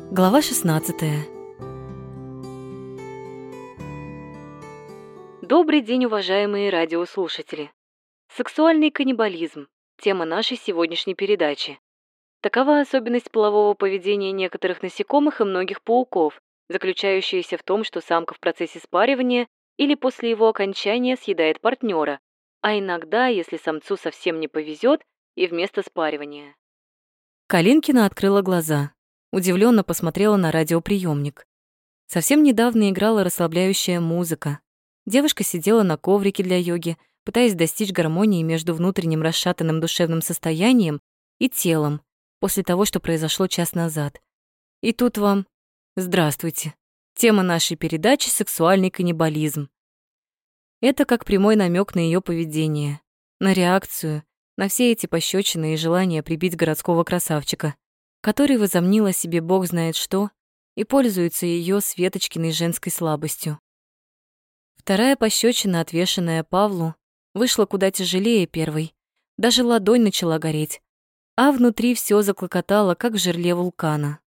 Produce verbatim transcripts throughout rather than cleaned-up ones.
Глава шестнадцатая. Добрый день, уважаемые радиослушатели. Сексуальный каннибализм – тема нашей сегодняшней передачи. Такова особенность полового поведения некоторых насекомых и многих пауков, заключающаяся в том, что самка в процессе спаривания или после его окончания съедает партнера, а иногда, если самцу совсем не повезет, и вместо спаривания. Калинкина открыла глаза. Удивленно посмотрела на радиоприемник. Совсем недавно играла расслабляющая музыка. Девушка сидела на коврике для йоги, пытаясь достичь гармонии между внутренним расшатанным душевным состоянием и телом после того, что произошло час назад. И тут вам здравствуйте. Тема нашей передачи — сексуальный каннибализм. Это как прямой намек на ее поведение, на реакцию, на все эти пощечины и желание прибить городского красавчика, который возомнил о себе бог знает что и пользуется ее Светочкиной женской слабостью. Вторая пощечина, отвешенная Павлу, вышла куда тяжелее первой. Даже ладонь начала гореть, а внутри все заклокотало, как в жерле вулкана.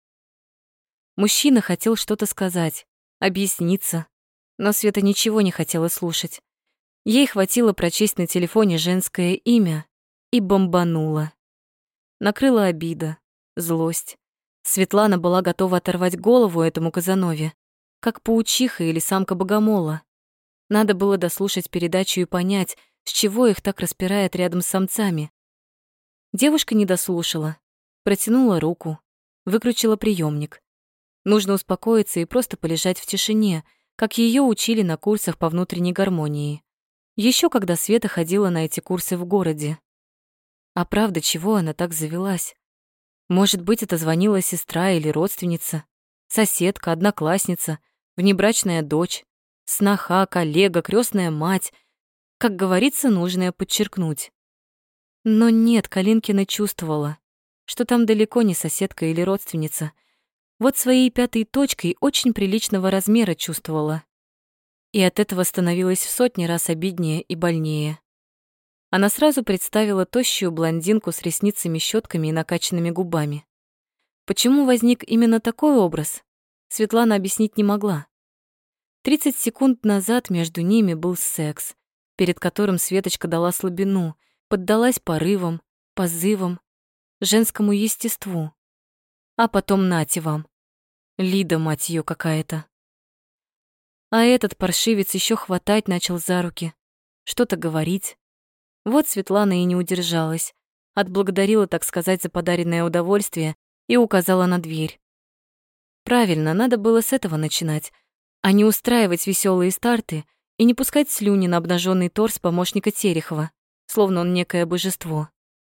Мужчина хотел что-то сказать, объясниться, но Света ничего не хотела слушать. Ей хватило прочесть на телефоне женское имя и бомбанула. Накрыла обида, злость. Светлана была готова оторвать голову этому Казанове, как паучиха или самка богомола. Надо было дослушать передачу и понять, с чего их так распирает рядом с самцами. Девушка не дослушала, протянула руку, выключила приемник. Нужно успокоиться и просто полежать в тишине, как ее учили на курсах по внутренней гармонии. Еще когда Света ходила на эти курсы в городе. А правда, чего она так завелась? Может быть, это звонила сестра или родственница, соседка, одноклассница, внебрачная дочь, сноха, коллега, крестная мать. Как говорится, нужное подчеркнуть. Но нет, Калинкина чувствовала, что там далеко не соседка или родственница. Вот своей пятой точкой очень приличного размера чувствовала. И от этого становилось в сотни раз обиднее и больнее. Она сразу представила тощую блондинку с ресницами-щетками и накачанными губами. Почему возник именно такой образ, Светлана объяснить не могла. Тридцать секунд назад между ними был секс, перед которым Светочка дала слабину, поддалась порывам, позывам, женскому естеству. А потом нате вам. Лида, мать её, какая-то. А этот паршивец еще хватать начал за руки, что-то говорить. Вот Светлана и не удержалась, отблагодарила, так сказать, за подаренное удовольствие и указала на дверь. Правильно, надо было с этого начинать, а не устраивать веселые старты и не пускать слюни на обнаженный торс помощника Терехова, словно он некое божество.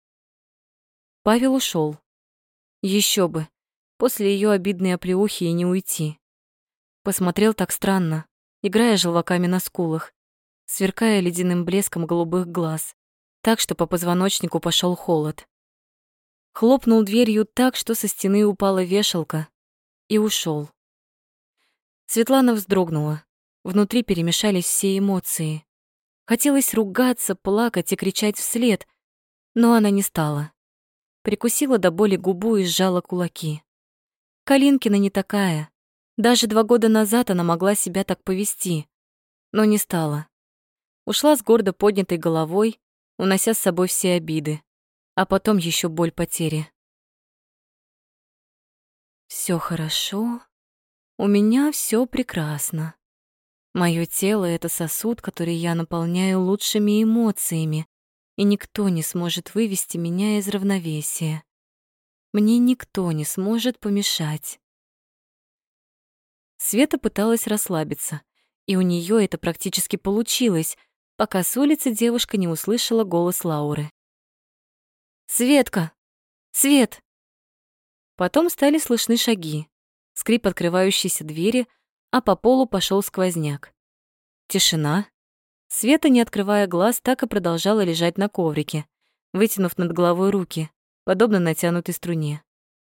Павел ушел. Еще бы, после ее обидной оплеухи и не уйти. Посмотрел так странно, играя желваками на скулах, сверкая ледяным блеском голубых глаз, так что по позвоночнику пошел холод. Хлопнул дверью так, что со стены упала вешалка, и ушел. Светлана вздрогнула. Внутри перемешались все эмоции. Хотелось ругаться, плакать и кричать вслед, но она не стала. Прикусила до боли губу и сжала кулаки. Калинкина не такая. Даже два года назад она могла себя так повести, но не стала. Ушла с гордо поднятой головой, унося с собой все обиды, а потом еще боль потери. Все хорошо, у меня все прекрасно. Мое тело — это сосуд, который я наполняю лучшими эмоциями, и никто не сможет вывести меня из равновесия. Мне никто не сможет помешать. Света пыталась расслабиться, и у нее это практически получилось, пока с улицы девушка не услышала голос Лауры. «Светка! Свет!» Потом стали слышны шаги, скрип открывающейся двери, а по полу пошел сквозняк. Тишина. Света, не открывая глаз, так и продолжала лежать на коврике, вытянув над головой руки, подобно натянутой струне.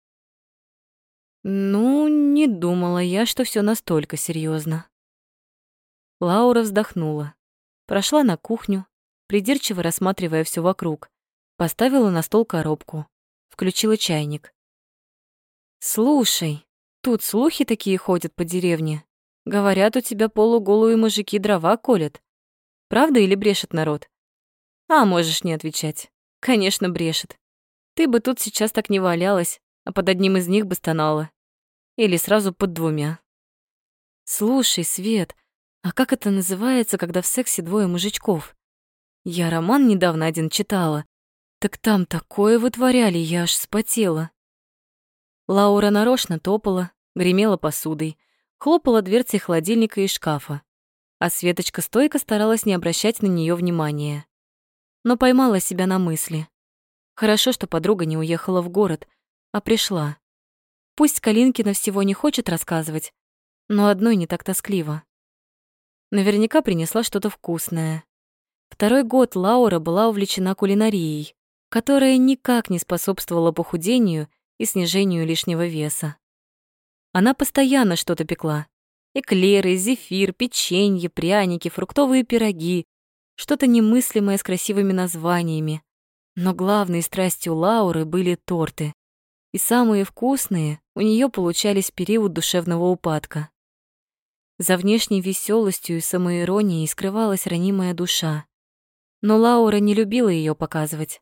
«Ну, не думала я, что все настолько серьезно. Лаура вздохнула. Прошла на кухню, придирчиво рассматривая все вокруг, поставила на стол коробку, включила чайник. «Слушай», Тут слухи такие ходят по деревне. Говорят, у тебя полуголые мужики дрова колят. Правда или брешет народ? А можешь не отвечать. Конечно, брешет. Ты бы тут сейчас так не валялась, а под одним из них бы стонала. Или сразу под двумя. Слушай, Свет, а как это называется, когда в сексе двое мужичков? Я роман недавно один читала. Так там такое вытворяли, я аж вспотела. Лаура нарочно топала, гремела посудой, хлопала дверцей холодильника и шкафа, а Светочка стойко старалась не обращать на нее внимания. Но поймала себя на мысли. Хорошо, что подруга не уехала в город, а пришла. Пусть Калинкина всего не хочет рассказывать, но одной не так тоскливо. Наверняка принесла что-то вкусное. Второй год Лаура была увлечена кулинарией, которая никак не способствовала похудению и снижению лишнего веса. Она постоянно что-то пекла. Эклеры, зефир, печенье, пряники, фруктовые пироги, что-то немыслимое с красивыми названиями. Но главной страстью Лауры были торты. И самые вкусные у нее получались в период душевного упадка. За внешней веселостью и самоиронией скрывалась ранимая душа. Но Лаура не любила ее показывать.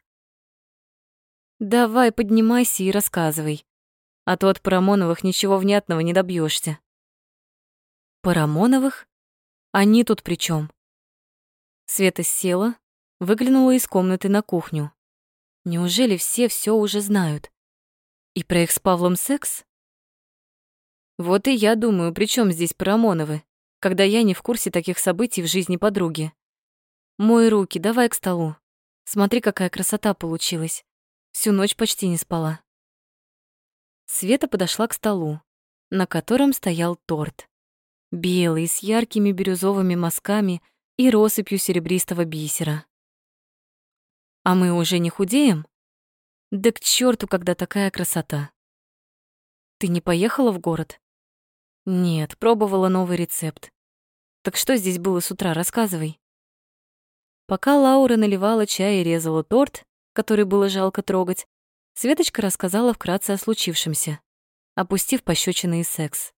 «Давай, поднимайся и рассказывай, а то от Парамоновых ничего внятного не добьешься». «Парамоновых? Они тут при чем? Света села, выглянула из комнаты на кухню. Неужели все все уже знают? И про их с Павлом секс? Вот и я думаю, при чем здесь Парамоновы, когда я не в курсе таких событий в жизни подруги. Мой руки, давай к столу. Смотри, какая красота получилась. Всю ночь почти не спала. Света подошла к столу, на котором стоял торт. Белый, с яркими бирюзовыми мазками и россыпью серебристого бисера. А мы уже не худеем? Да к черту, когда такая красота. Ты не поехала в город? Нет, пробовала новый рецепт. Так что здесь было с утра, рассказывай. Пока Лаура наливала чай и резала торт, который было жалко трогать, Светочка рассказала вкратце о случившемся, опустив пощёчины и секс.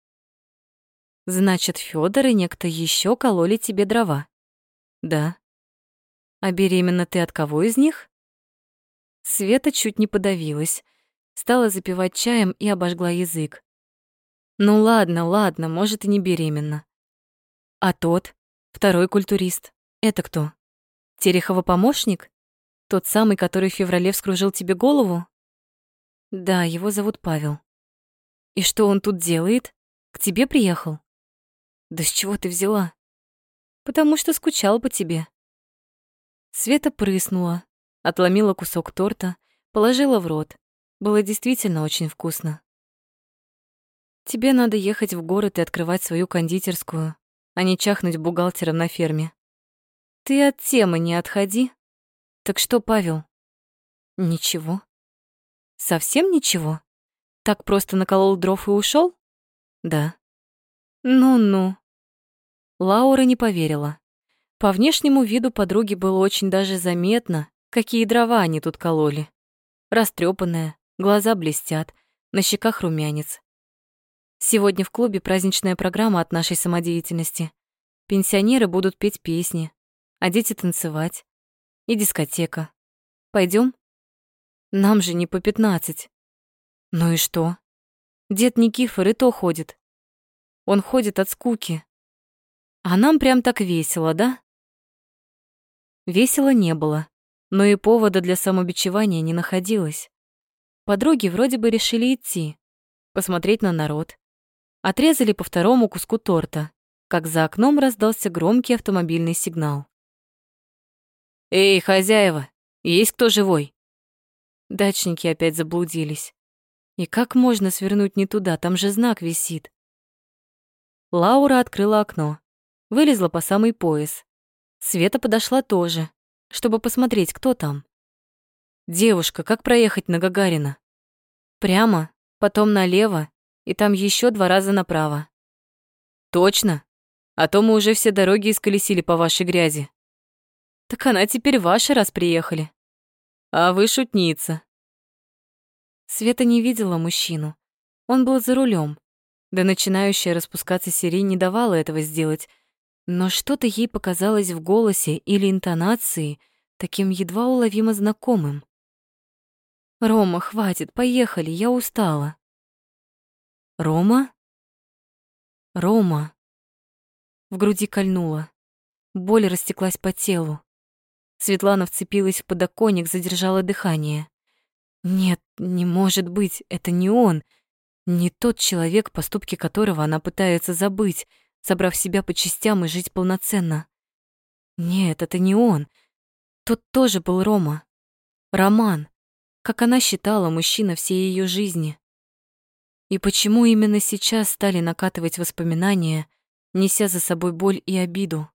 Значит, Фёдор и некто ещё кололи тебе дрова? Да. А беременна ты от кого из них? Света чуть не подавилась, стала запивать чаем и обожгла язык. Ну ладно, ладно, может, и не беременна. А тот, второй культурист, это кто? Терехова помощник? Тот самый, который в феврале вскружил тебе голову? Да, его зовут Павел. И что он тут делает? К тебе приехал? Да с чего ты взяла? Потому что скучал по тебе. Света прыснула, отломила кусок торта, положила в рот. Было действительно очень вкусно. Тебе надо ехать в город и открывать свою кондитерскую, а не чахнуть бухгалтером на ферме. Ты от темы не отходи. Так что, Павел? Ничего. Совсем ничего? Так просто наколол дров и ушел? Да. Ну-ну. Лаура не поверила. По внешнему виду подруги было очень даже заметно, какие дрова они тут кололи. Растрёпанная, глаза блестят, на щеках румянец. Сегодня в клубе праздничная программа от нашей самодеятельности. Пенсионеры будут петь песни, а дети танцевать. И дискотека. Пойдём? Нам же не по пятнадцать. Ну и что? Дед Никифор и то ходит. Он ходит от скуки. А нам прям так весело, да? Весело не было, но и повода для самобичевания не находилось. Подруги вроде бы решили идти, посмотреть на народ. Отрезали по второму куску торта, как за окном раздался громкий автомобильный сигнал. «Эй, хозяева, есть кто живой?» Дачники опять заблудились. И как можно свернуть не туда, там же знак висит. Лаура открыла окно, вылезла по самый пояс. Света подошла тоже, чтобы посмотреть, кто там. «Девушка, как проехать на Гагарина?» «Прямо, потом налево, и там еще два раза направо». «Точно? А то мы уже все дороги исколесили по вашей грязи». «Так она теперь ваша, раз приехали». «А вы шутница». Света не видела мужчину, Он был за рулем. Да начинающая распускаться сирень не давала этого сделать, но что-то ей показалось в голосе или интонации таким едва уловимо знакомым. «Рома, хватит, поехали, я устала». «Рома? Рома?» В груди кольнуло. Боль растеклась по телу. Светлана вцепилась в подоконник, задержала дыхание. Нет, не может быть, это не он. Не тот человек, поступки которого она пытается забыть, собрав себя по частям и жить полноценно. Нет, это не он. Тот тоже был Рома. Роман, как она считала, мужчина всей ее жизни. И почему именно сейчас стали накатывать воспоминания, неся за собой боль и обиду?